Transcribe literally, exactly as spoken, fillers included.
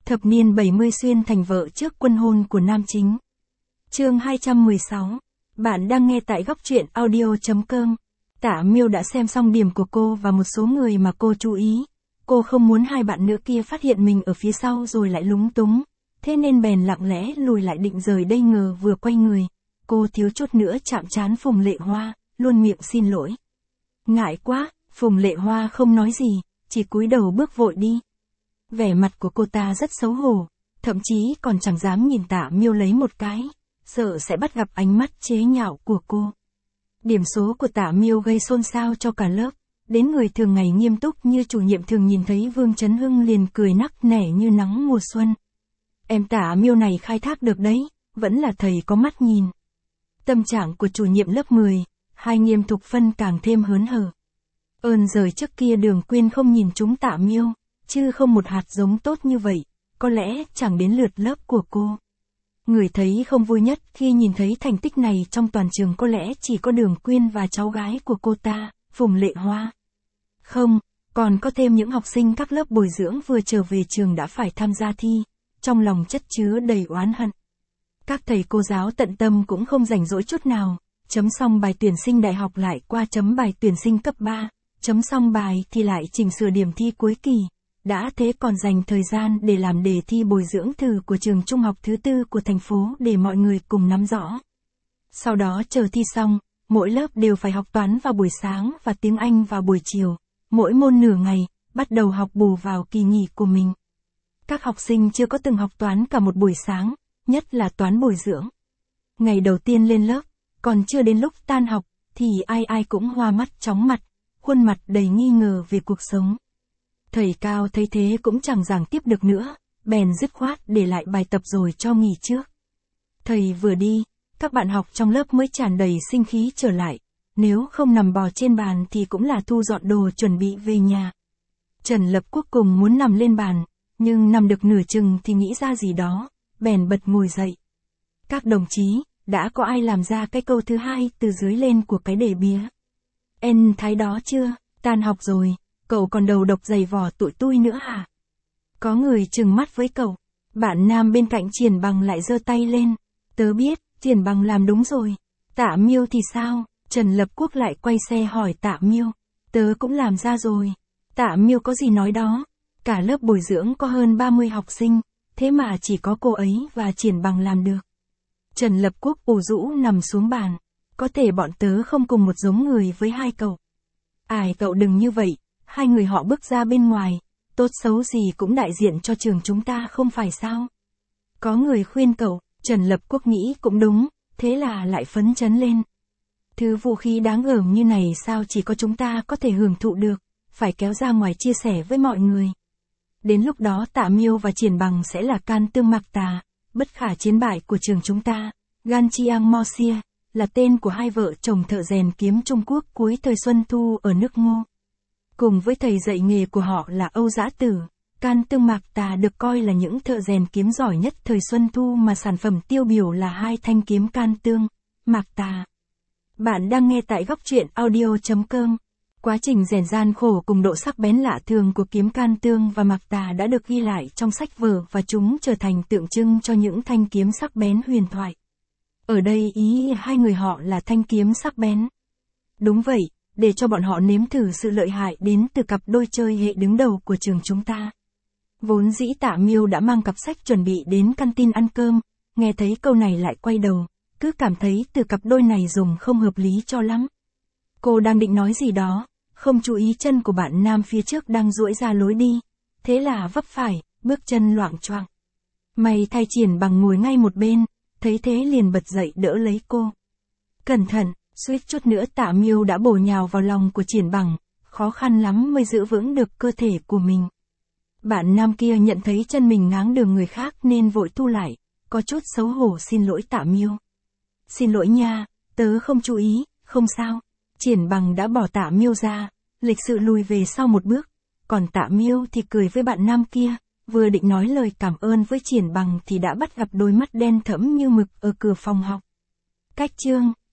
Thập niên bảy mươi xuyên thành vợ trước quân hôn của nam chính. Chương hai trăm mười sáu. Bạn đang nghe tại góc truyện audio.com. Tạ Miêu đã xem xong điểm của cô và một số người mà cô chú ý. Cô không muốn hai bạn nữ kia phát hiện mình ở phía sau rồi lại lúng túng. Thế nên bèn lặng lẽ lùi lại định rời đây, ngờ vừa quay người. Cô thiếu chút nữa chạm trán Phùng Lệ Hoa, luôn miệng xin lỗi. Ngại quá, Phùng Lệ Hoa không nói gì, chỉ cúi đầu bước vội đi. Vẻ mặt của cô ta rất xấu hổ, thậm chí còn chẳng dám nhìn Tạ Miêu lấy một cái, sợ sẽ bắt gặp ánh mắt chế nhạo của cô. Điểm số của Tạ Miêu gây xôn xao cho cả lớp, đến người thường ngày nghiêm túc như chủ nhiệm thường nhìn thấy Vương Chấn Hưng liền cười nắc nẻ như nắng mùa xuân. Em Tạ Miêu này khai thác được đấy, vẫn là thầy có mắt nhìn. Tâm trạng của chủ nhiệm lớp mười, hai Nghiêm Thục Phân càng thêm hớn hở. Ơn giời trước kia Đường Quyên không nhìn chúng Tạ Miêu, chứ không một hạt giống tốt như vậy, có lẽ chẳng đến lượt lớp của cô. Người thấy không vui nhất khi nhìn thấy thành tích này trong toàn trường có lẽ chỉ có Đường Quyên và cháu gái của cô ta, Phùng Lệ Hoa. Không, còn có thêm những học sinh các lớp bồi dưỡng vừa trở về trường đã phải tham gia thi, trong lòng chất chứa đầy oán hận. Các thầy cô giáo tận tâm cũng không rảnh rỗi chút nào, chấm xong bài tuyển sinh đại học lại qua chấm bài tuyển sinh cấp ba, chấm xong bài thì lại chỉnh sửa điểm thi cuối kỳ. Đã thế còn dành thời gian để làm đề thi bồi dưỡng thử của trường trung học thứ tư của thành phố để mọi người cùng nắm rõ. Sau đó chờ thi xong, mỗi lớp đều phải học toán vào buổi sáng và tiếng Anh vào buổi chiều, mỗi môn nửa ngày, bắt đầu học bù vào kỳ nghỉ của mình. Các học sinh chưa có từng học toán cả một buổi sáng, nhất là toán bồi dưỡng. Ngày đầu tiên lên lớp, còn chưa đến lúc tan học, thì ai ai cũng hoa mắt chóng mặt, khuôn mặt đầy nghi ngờ về cuộc sống. Thầy Cao thấy thế cũng chẳng giảng tiếp được nữa, bèn dứt khoát để lại bài tập rồi cho nghỉ trước. Thầy vừa đi, các bạn học trong lớp mới tràn đầy sinh khí trở lại, nếu không nằm bò trên bàn thì cũng là thu dọn đồ chuẩn bị về nhà. Trần Lập Quốc cùng muốn nằm lên bàn, nhưng nằm được nửa chừng thì nghĩ ra gì đó, bèn bật ngồi dậy. Các đồng chí, đã có ai làm ra cái câu thứ hai từ dưới lên của cái đề bía? En thái đó chưa, tan học rồi. Cậu còn đầu độc giày vò tụi tui nữa hả? Có người trừng mắt với cậu. Bạn nam bên cạnh Triển Bằng lại giơ tay lên. Tớ biết, Triển Bằng làm đúng rồi. Tạ Miêu thì sao? Trần Lập Quốc lại quay xe hỏi Tạ Miêu. Tớ cũng làm ra rồi. Tạ Miêu có gì nói đó? Cả lớp bồi dưỡng có hơn ba mươi học sinh, thế mà chỉ có cô ấy và Triển Bằng làm được. Trần Lập Quốc ủ rũ nằm xuống bàn. Có thể bọn tớ không cùng một giống người với hai cậu. Ai cậu đừng như vậy. Hai người họ bước ra bên ngoài, tốt xấu gì cũng đại diện cho trường chúng ta không phải sao? Có người khuyên cậu, Trần Lập Quốc nghĩ cũng đúng, thế là lại phấn chấn lên. Thứ vũ khí đáng gờm như này sao chỉ có chúng ta có thể hưởng thụ được, phải kéo ra ngoài chia sẻ với mọi người. Đến lúc đó Tạ Miêu và Triển Bằng sẽ là can tương mặc tà, bất khả chiến bại của trường chúng ta. Gan Chiang Mosia là tên của hai vợ chồng thợ rèn kiếm Trung Quốc cuối thời Xuân Thu ở nước Ngô. Cùng với thầy dạy nghề của họ là Âu Dã Tử, Can Tương Mạc Tà được coi là những thợ rèn kiếm giỏi nhất thời Xuân Thu mà sản phẩm tiêu biểu là hai thanh kiếm Can Tương, Mạc Tà. Bạn đang nghe tại góc truyện audio.com. Quá trình rèn gian khổ cùng độ sắc bén lạ thường của kiếm Can Tương và Mạc Tà đã được ghi lại trong sách vở và chúng trở thành tượng trưng cho những thanh kiếm sắc bén huyền thoại. Ở đây ý hai người họ là thanh kiếm sắc bén. Đúng vậy. Để cho bọn họ nếm thử sự lợi hại đến từ cặp đôi chơi hệ đứng đầu của trường chúng ta. Vốn dĩ Tạ Miêu đã mang cặp sách chuẩn bị đến căn tin ăn cơm, nghe thấy câu này lại quay đầu, cứ cảm thấy từ cặp đôi này dùng không hợp lý cho lắm. Cô đang định nói gì đó, không chú ý chân của bạn nam phía trước đang duỗi ra lối đi, thế là vấp phải, bước chân loạng choạng. May thay Triển Bằng ngồi ngay một bên, thấy thế liền bật dậy đỡ lấy cô. Cẩn thận. Suýt chút nữa Tạ Miêu đã bổ nhào vào lòng của Triển Bằng, khó khăn lắm mới giữ vững được cơ thể của mình. Bạn nam kia nhận thấy chân mình ngáng đường người khác nên vội thu lại, có chút xấu hổ xin lỗi Tạ Miêu. Xin lỗi nha, tớ không chú ý, không sao. Triển Bằng đã bỏ Tạ Miêu ra, lịch sự lùi về sau một bước, còn Tạ Miêu thì cười với bạn nam kia, vừa định nói lời cảm ơn với Triển Bằng thì đã bắt gặp đôi mắt đen thẫm như mực ở cửa phòng học. Cách chương